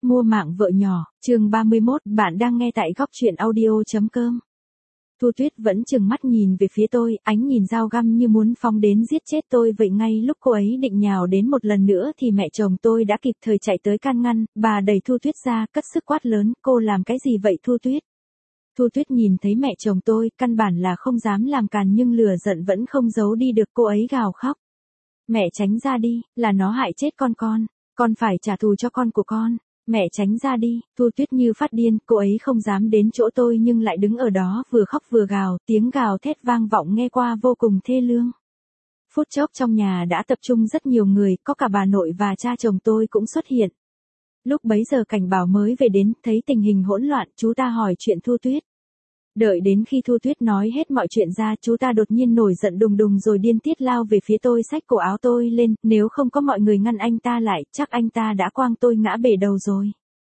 Mua mạng vợ nhỏ, chương 31, bạn đang nghe tại góc truyện audio.com. Thu Tuyết vẫn trừng mắt nhìn về phía tôi, ánh nhìn dao găm như muốn phóng đến giết chết tôi vậy. Ngay lúc cô ấy định nhào đến một lần nữa thì mẹ chồng tôi đã kịp thời chạy tới can ngăn, bà đẩy Thu Tuyết ra, cất sức quát lớn, cô làm cái gì vậy Thu Tuyết? Thu Tuyết nhìn thấy mẹ chồng tôi, căn bản là không dám làm càn nhưng lửa giận vẫn không giấu đi được, cô ấy gào khóc. Mẹ tránh ra đi, là nó hại chết con phải trả thù cho con của con. Mẹ tránh ra đi, Thu Tuyết như phát điên, cô ấy không dám đến chỗ tôi nhưng lại đứng ở đó vừa khóc vừa gào, tiếng gào thét vang vọng nghe qua vô cùng thê lương. Phút chốc trong nhà đã tập trung rất nhiều người, có cả bà nội và cha chồng tôi cũng xuất hiện. Lúc bấy giờ Cảnh Bảo mới về đến, thấy tình hình hỗn loạn, chú ta hỏi chuyện Thu Tuyết. Đợi đến khi Thu Tuyết nói hết mọi chuyện ra, chú ta đột nhiên nổi giận đùng đùng rồi điên tiết lao về phía tôi, xách cổ áo tôi lên, nếu không có mọi người ngăn anh ta lại, chắc anh ta đã quăng tôi ngã bể đầu rồi.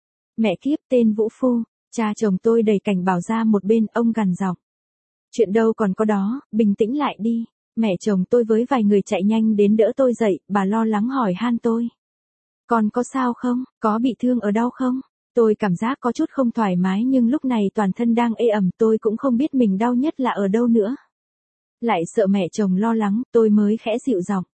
Mẹ kiếp, tên vũ phu, cha chồng tôi đẩy Cảnh Bảo ra một bên, ông gằn giọng. Chuyện đâu còn có đó, bình tĩnh lại đi. Mẹ chồng tôi với vài người chạy nhanh đến đỡ tôi dậy, bà lo lắng hỏi han tôi. Con có sao không, có bị thương ở đâu không? Tôi cảm giác có chút không thoải mái nhưng lúc này toàn thân đang ê ẩm, tôi cũng không biết mình đau nhất là ở đâu nữa. Lại sợ mẹ chồng lo lắng, tôi mới khẽ dịu giọng.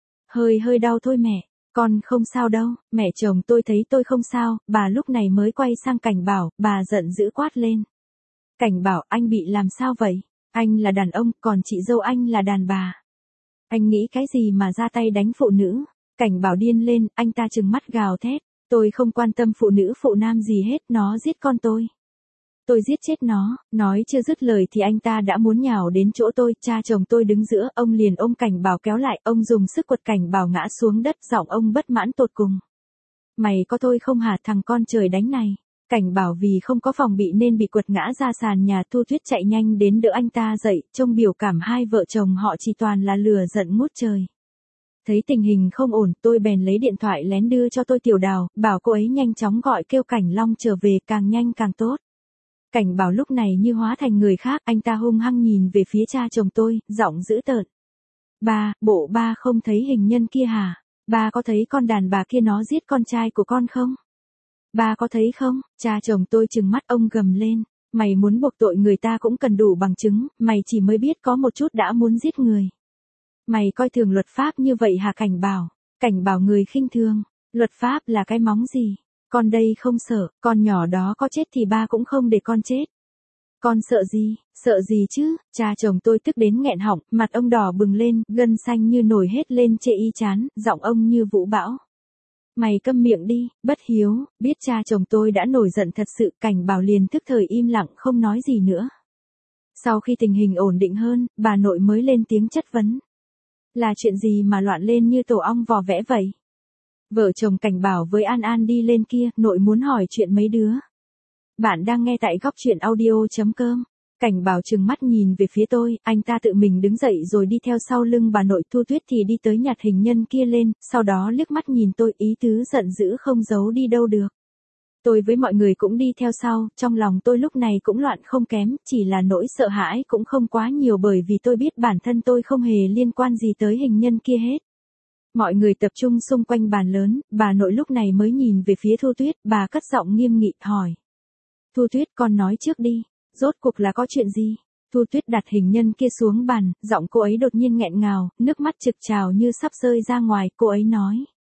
Hơi đau thôi mẹ, con không sao đâu. Mẹ chồng tôi thấy tôi không sao, bà lúc này mới quay sang Cảnh Bảo, bà giận dữ quát lên. Cảnh Bảo, anh bị làm sao vậy? Anh là đàn ông, còn chị dâu anh là đàn bà. Anh nghĩ cái gì mà ra tay đánh phụ nữ? Cảnh Bảo điên lên, anh ta trừng mắt gào thét. Tôi không quan tâm phụ nữ phụ nam gì hết, nó giết con tôi. Tôi giết chết nó, nói chưa dứt lời thì anh ta đã muốn nhào đến chỗ tôi, cha chồng tôi đứng giữa, ông liền ôm Cảnh Bảo kéo lại, ông dùng sức quật Cảnh Bảo ngã xuống đất, giọng ông bất mãn tột cùng. Mày có thôi không hả thằng con trời đánh này? Cảnh Bảo vì không có phòng bị nên bị quật ngã ra sàn nhà, Thu Tuyết chạy nhanh đến đỡ anh ta dậy, trông biểu cảm hai vợ chồng họ chỉ toàn là lửa giận ngút trời. Thấy tình hình không ổn, tôi bèn lấy điện thoại lén đưa cho tôi Tiểu Đào, bảo cô ấy nhanh chóng gọi kêu Cảnh Long trở về, càng nhanh càng tốt. Cảnh Bảo lúc này như hóa thành người khác, anh ta hung hăng nhìn về phía cha chồng tôi, giọng dữ tợn. Ba, bộ ba không thấy hình nhân kia hả? Ba có thấy con đàn bà kia nó giết con trai của con không? Ba có thấy không? Cha chồng tôi trừng mắt, ông gầm lên. Mày muốn buộc tội người ta cũng cần đủ bằng chứng, mày chỉ mới biết có một chút đã muốn giết người. Mày coi thường luật pháp như vậy hả Cảnh Bảo? Cảnh Bảo người khinh thường. Luật pháp là cái móng gì? Con đây không sợ, con nhỏ đó có chết thì ba cũng không để con chết. Con sợ gì chứ? Cha chồng tôi tức đến nghẹn họng, mặt ông đỏ bừng lên, gân xanh như nổi hết lên chê y chán, giọng ông như vũ bão. Mày câm miệng đi, bất hiếu. Biết cha chồng tôi đã nổi giận thật sự, Cảnh Bảo liền tức thời im lặng không nói gì nữa. Sau khi tình hình ổn định hơn, bà nội mới lên tiếng chất vấn. Là chuyện gì mà loạn lên như tổ ong vò vẽ vậy? Vợ chồng Cảnh Bảo với An An đi lên kia, nội muốn hỏi chuyện mấy đứa. Bạn đang nghe tại góc truyện audio.com. Cảnh Bảo trừng mắt nhìn về phía tôi, anh ta tự mình đứng dậy rồi đi theo sau lưng bà nội. Thu Tuyết thì đi tới nhặt hình nhân kia lên, sau đó liếc mắt nhìn tôi, ý tứ giận dữ không giấu đi đâu được. Tôi với mọi người cũng đi theo sau, trong lòng tôi lúc này cũng loạn không kém, chỉ là nỗi sợ hãi cũng không quá nhiều bởi vì tôi biết bản thân tôi không hề liên quan gì tới hình nhân kia hết. Mọi người tập trung xung quanh bàn lớn, bà nội lúc này mới nhìn về phía Thu Tuyết, bà cất giọng nghiêm nghị hỏi. Thu Tuyết, con nói trước đi, rốt cuộc là có chuyện gì? Thu Tuyết đặt hình nhân kia xuống bàn, giọng cô ấy đột nhiên nghẹn ngào, nước mắt trực trào như sắp rơi ra ngoài, cô ấy nói.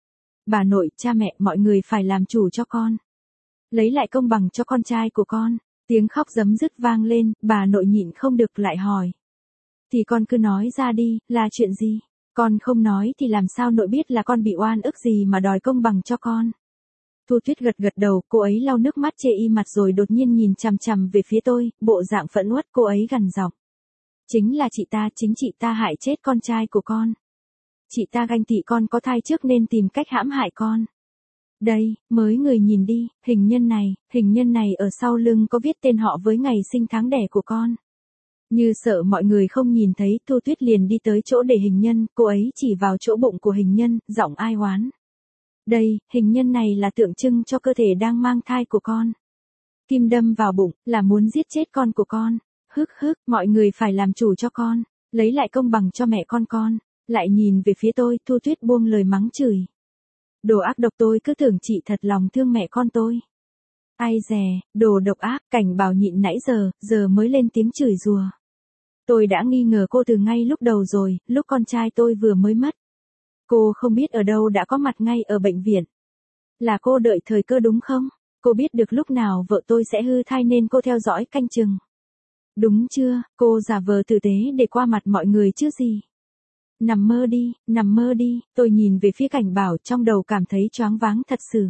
Bà nội, cha mẹ, mọi người phải làm chủ cho con. Lấy lại công bằng cho con trai của con. Tiếng khóc giấm dứt vang lên, bà nội nhịn không được lại hỏi. Thì con cứ nói ra đi, là chuyện gì? Con không nói thì làm sao nội biết là con bị oan ức gì mà đòi công bằng cho con? Thu Tuyết gật đầu, cô ấy lau nước mắt chê y mặt rồi đột nhiên nhìn chằm chằm về phía tôi, bộ dạng phẫn uất, cô ấy gằn giọng. Chính chị ta hại chết con trai của con. Chị ta ganh tị con có thai trước nên tìm cách hãm hại con. Đây, mới người nhìn đi, hình nhân này ở sau lưng có viết tên họ với ngày sinh tháng đẻ của con. Như sợ mọi người không nhìn thấy, Thu Tuyết liền đi tới chỗ để hình nhân, cô ấy chỉ vào chỗ bụng của hình nhân, giọng ai oán. Đây, hình nhân này là tượng trưng cho cơ thể đang mang thai của con. Kim đâm vào bụng, là muốn giết chết con của con. Hức, mọi người phải làm chủ cho con, lấy lại công bằng cho mẹ con. Lại nhìn về phía tôi, Thu Tuyết buông lời mắng chửi. Đồ ác độc, tôi cứ tưởng chị thật lòng thương mẹ con tôi. Ai dè, đồ độc ác, Cảnh Bảo nhịn nãy giờ mới lên tiếng chửi rủa. Tôi đã nghi ngờ cô từ ngay lúc đầu rồi, lúc con trai tôi vừa mới mất. Cô không biết ở đâu đã có mặt ngay ở bệnh viện. Là cô đợi thời cơ đúng không? Cô biết được lúc nào vợ tôi sẽ hư thai nên cô theo dõi canh chừng. Đúng chưa, cô giả vờ tử tế để qua mặt mọi người chứ gì. Nằm mơ đi, tôi nhìn về phía Cảnh Bảo trong đầu cảm thấy choáng váng thật sự.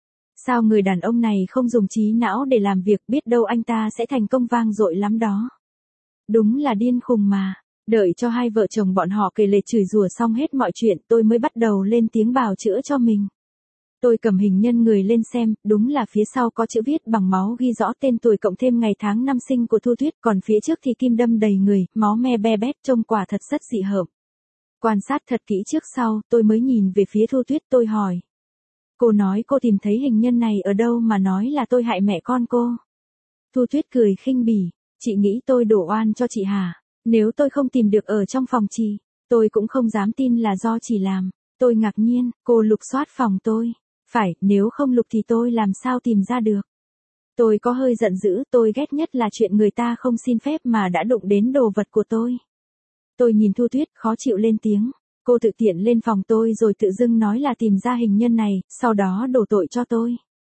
Sao người đàn ông này không dùng trí não để làm việc, biết đâu anh ta sẽ thành công vang dội lắm đó. Đúng là điên khùng mà. Đợi cho hai vợ chồng bọn họ kể lể chửi rủa xong hết mọi chuyện, tôi mới bắt đầu lên tiếng bào chữa cho mình. Tôi cầm hình nhân người lên xem, đúng là phía sau có chữ viết bằng máu ghi rõ tên tuổi cộng thêm ngày tháng năm sinh của Thu Tuyết, còn phía trước thì kim đâm đầy người, máu me be bét, trông quả thật rất dị hợm. Quan sát thật kỹ trước sau, tôi mới nhìn về phía Thu Tuyết, tôi hỏi. Cô nói cô tìm thấy hình nhân này ở đâu mà nói là tôi hại mẹ con cô? Thu Tuyết cười khinh bỉ, chị nghĩ tôi đổ oan cho chị hả? Nếu tôi không tìm được ở trong phòng chị, tôi cũng không dám tin là do chị làm. Tôi ngạc nhiên, cô lục soát phòng tôi. Phải, nếu không lục thì tôi làm sao tìm ra được. Tôi có hơi giận dữ, tôi ghét nhất là chuyện người ta không xin phép mà đã đụng đến đồ vật của tôi. Tôi nhìn Thu Tuyết khó chịu lên tiếng. Cô tự tiện lên phòng tôi rồi tự dưng nói là tìm ra hình nhân này, sau đó đổ tội cho tôi.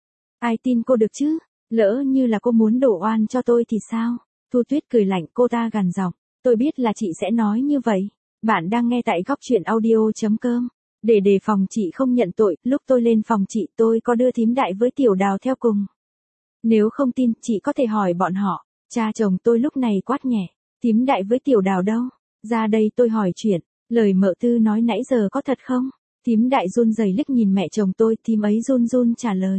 Ai tin cô được chứ? Lỡ như là cô muốn đổ oan cho tôi thì sao? Thu Tuyết cười lạnh, cô ta gằn giọng. Tôi biết là chị sẽ nói như vậy. Bạn đang nghe tại góc truyện audio.com. Để đề phòng chị không nhận tội, lúc tôi lên phòng chị tôi có đưa thím Đại với Tiểu Đào theo cùng. Nếu không tin, chị có thể hỏi bọn họ. Cha chồng tôi lúc này quát nhẹ. Thím Đại với Tiểu Đào đâu? Ra đây tôi hỏi chuyện. Lời mợ Tư nói nãy giờ có thật không? Thím Đại run rẩy liếc nhìn mẹ chồng tôi, thím ấy run run trả lời.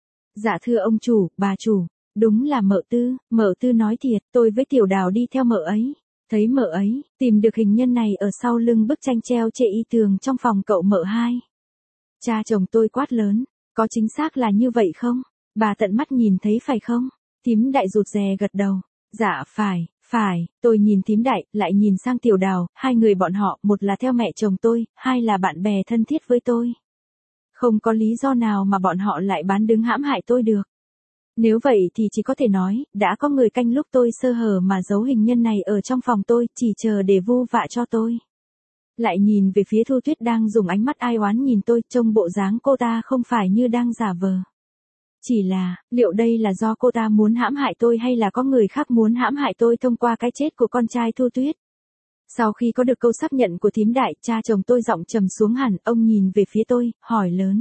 Dạ thưa ông chủ, bà chủ, đúng là mợ Tư nói thiệt, tôi với Tiểu Đào đi theo mợ ấy. Thấy mợ ấy, tìm được hình nhân này ở sau lưng bức tranh treo trên y tường trong phòng cậu mợ hai. Cha chồng tôi quát lớn, có chính xác là như vậy không? Bà tận mắt nhìn thấy phải không? Thím Đại rụt rè gật đầu. Dạ phải, tôi nhìn thím Đại, lại nhìn sang Tiểu Đào, hai người bọn họ, một là theo mẹ chồng tôi, hai là bạn bè thân thiết với tôi. Không có lý do nào mà bọn họ lại bán đứng hãm hại tôi được. Nếu vậy thì chỉ có thể nói, đã có người canh lúc tôi sơ hở mà giấu hình nhân này ở trong phòng tôi, chỉ chờ để vu vạ cho tôi. Lại nhìn về phía Thu Tuyết đang dùng ánh mắt ai oán nhìn tôi, trông bộ dáng cô ta không phải như đang giả vờ. Chỉ là, liệu đây là do cô ta muốn hãm hại tôi hay là có người khác muốn hãm hại tôi thông qua cái chết của con trai Thu Tuyết? Sau khi có được câu xác nhận của thím Đại, cha chồng tôi giọng trầm xuống hẳn, ông nhìn về phía tôi, hỏi lớn.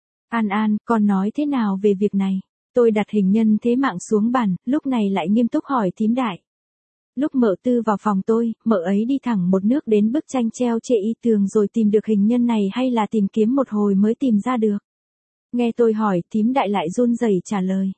An, con nói thế nào về việc này? Tôi đặt hình nhân thế mạng xuống bàn, lúc này lại nghiêm túc hỏi thím Đại. Lúc mợ Tư vào phòng tôi, mợ ấy đi thẳng một nước đến bức tranh treo trên y tường rồi tìm được hình nhân này hay là tìm kiếm một hồi mới tìm ra được? Nghe tôi hỏi, thím Đại lại run rẩy trả lời.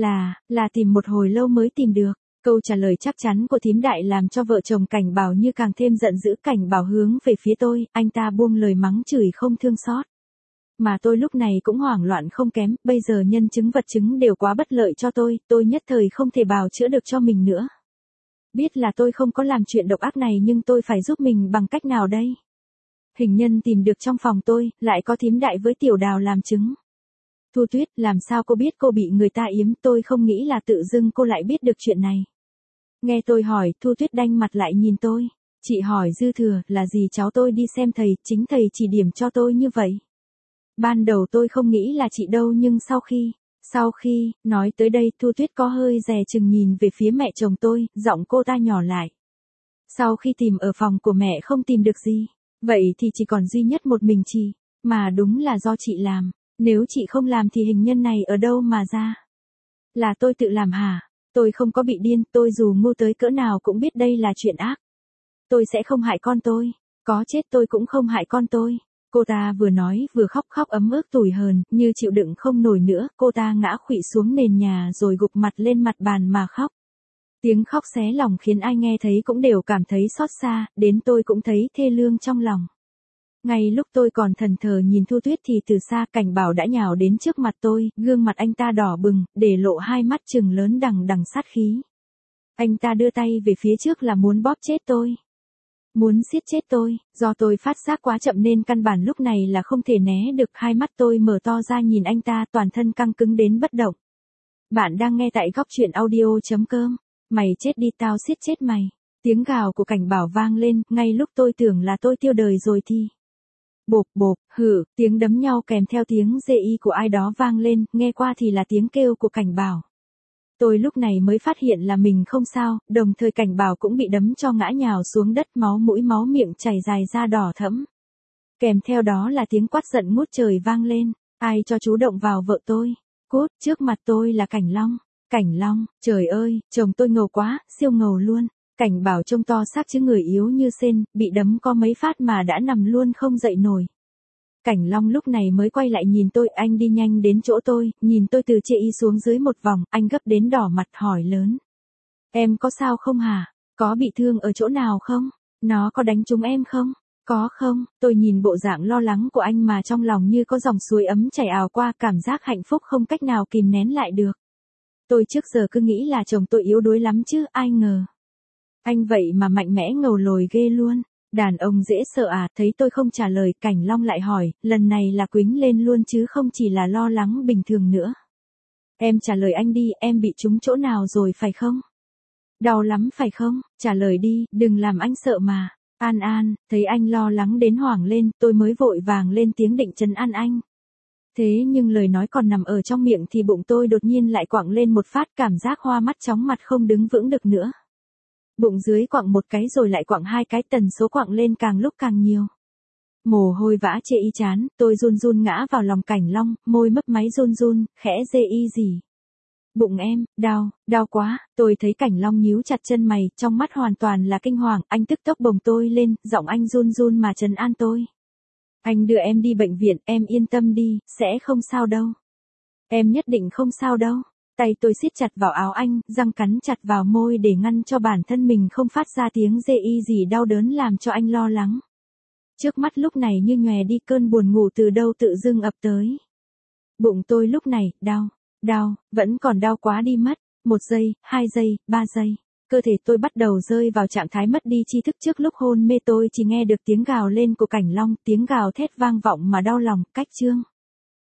Là tìm một hồi lâu mới tìm được. Câu trả lời chắc chắn của thím Đại làm cho vợ chồng Cảnh Bảo như càng thêm giận dữ. Cảnh Bảo hướng về phía tôi, anh ta buông lời mắng chửi không thương xót. Mà tôi lúc này cũng hoảng loạn không kém, bây giờ nhân chứng vật chứng đều quá bất lợi cho tôi nhất thời không thể bào chữa được cho mình nữa. Biết là tôi không có làm chuyện độc ác này nhưng tôi phải giúp mình bằng cách nào đây? Hình nhân tìm được trong phòng tôi, lại có thím Đại với Tiểu Đào làm chứng. Thu Tuyết, làm sao cô biết cô bị người ta yếm, tôi không nghĩ là tự dưng cô lại biết được chuyện này. Nghe tôi hỏi, Thu Tuyết đanh mặt lại nhìn tôi. Chị hỏi dư thừa, là gì cháu tôi đi xem thầy, chính thầy chỉ điểm cho tôi như vậy. Ban đầu tôi không nghĩ là chị đâu nhưng sau khi, nói tới đây Thu Tuyết có hơi dè chừng nhìn về phía mẹ chồng tôi, giọng cô ta nhỏ lại. Sau khi tìm ở phòng của mẹ không tìm được gì, vậy thì chỉ còn duy nhất một mình chị, mà đúng là do chị làm, nếu chị không làm thì hình nhân này ở đâu mà ra? Là tôi tự làm hả? Tôi không có bị điên, tôi dù ngu tới cỡ nào cũng biết đây là chuyện ác. Tôi sẽ không hại con tôi, có chết tôi cũng không hại con tôi. Cô ta vừa nói vừa khóc ấm ức tủi hờn, như chịu đựng không nổi nữa, cô ta ngã khuỵu xuống nền nhà rồi gục mặt lên mặt bàn mà khóc. Tiếng khóc xé lòng khiến ai nghe thấy cũng đều cảm thấy xót xa, đến tôi cũng thấy thê lương trong lòng. Ngay lúc tôi còn thẫn thờ nhìn Thu Tuyết thì từ xa Cảnh Bảo đã nhào đến trước mặt tôi, gương mặt anh ta đỏ bừng, để lộ hai mắt trừng lớn đằng đằng sát khí. Anh ta đưa tay về phía trước là muốn bóp chết tôi. muốn siết chết tôi, do tôi phát giác quá chậm nên căn bản lúc này là không thể né được, hai mắt tôi mở to ra nhìn anh ta, toàn thân căng cứng đến bất động. Bạn đang nghe tại góc truyện audio.com. Mày chết đi, tao siết chết mày. Tiếng gào của Cảnh Bảo vang lên, ngay lúc tôi tưởng là tôi tiêu đời rồi thì. Bộp bộp, hử, tiếng đấm nhau kèm theo tiếng rê y của ai đó vang lên, nghe qua thì là tiếng kêu của Cảnh Bảo. Tôi lúc này mới phát hiện là mình không sao, đồng thời Cảnh Bảo cũng bị đấm cho ngã nhào xuống đất, máu mũi máu miệng chảy dài ra đỏ thẫm. Kèm theo đó là tiếng quát giận ngút trời vang lên, ai cho chú động vào vợ tôi? Cút, trước mặt tôi là Cảnh Long. Cảnh Long, trời ơi, chồng tôi ngầu quá, siêu ngầu luôn. Cảnh Bảo trông to xác chứ người yếu như sên, bị đấm có mấy phát mà đã nằm luôn không dậy nổi. Cảnh Long lúc này mới quay lại nhìn tôi, anh đi nhanh đến chỗ tôi, nhìn tôi từ trên y xuống dưới một vòng, anh gấp đến đỏ mặt hỏi lớn. Em có sao không hả? Có bị thương ở chỗ nào không? Nó có đánh trúng em không? Có không? Tôi nhìn bộ dạng lo lắng của anh mà trong lòng như có dòng suối ấm chảy ào qua, cảm giác hạnh phúc không cách nào kìm nén lại được. Tôi trước giờ cứ nghĩ là chồng tôi yếu đuối lắm chứ, ai ngờ. Anh vậy mà mạnh mẽ ngầu lồi ghê luôn. Đàn ông dễ sợ à, thấy tôi không trả lời, Cảnh Long lại hỏi, lần này là quýnh lên luôn chứ không chỉ là lo lắng bình thường nữa. Em trả lời anh đi, em bị trúng chỗ nào rồi phải không? Đau lắm phải không? Trả lời đi, đừng làm anh sợ mà. An An, thấy anh lo lắng đến hoảng lên, tôi mới vội vàng lên tiếng định trấn an anh. Thế nhưng lời nói còn nằm ở trong miệng thì bụng tôi đột nhiên lại quặng lên một phát, cảm giác hoa mắt chóng mặt không đứng vững được nữa. Bụng dưới quặng một cái rồi lại quặng hai cái, tần số quặng lên càng lúc càng nhiều. Mồ hôi vã chê y chán, tôi run run ngã vào lòng Cảnh Long, môi mấp máy run run, khẽ dê y gì. Bụng em, đau quá, tôi thấy Cảnh Long nhíu chặt chân mày, trong mắt hoàn toàn là kinh hoàng, anh tức tốc bồng tôi lên, giọng anh run run mà trấn an tôi. Anh đưa em đi bệnh viện, em yên tâm đi, sẽ không sao đâu. Em nhất định không sao đâu. Tay tôi siết chặt vào áo anh, răng cắn chặt vào môi để ngăn cho bản thân mình không phát ra tiếng rê y gì đau đớn làm cho anh lo lắng. Trước mắt lúc này như nhòe đi, cơn buồn ngủ từ đâu tự dưng ập tới. Bụng tôi lúc này, đau, vẫn còn đau quá đi mất. 1 giây, 2 giây, 3 giây. Cơ thể tôi bắt đầu rơi vào trạng thái mất đi tri thức. Trước lúc hôn mê tôi chỉ nghe được tiếng gào lên của Cảnh Long, tiếng gào thét vang vọng mà đau lòng, cách chương.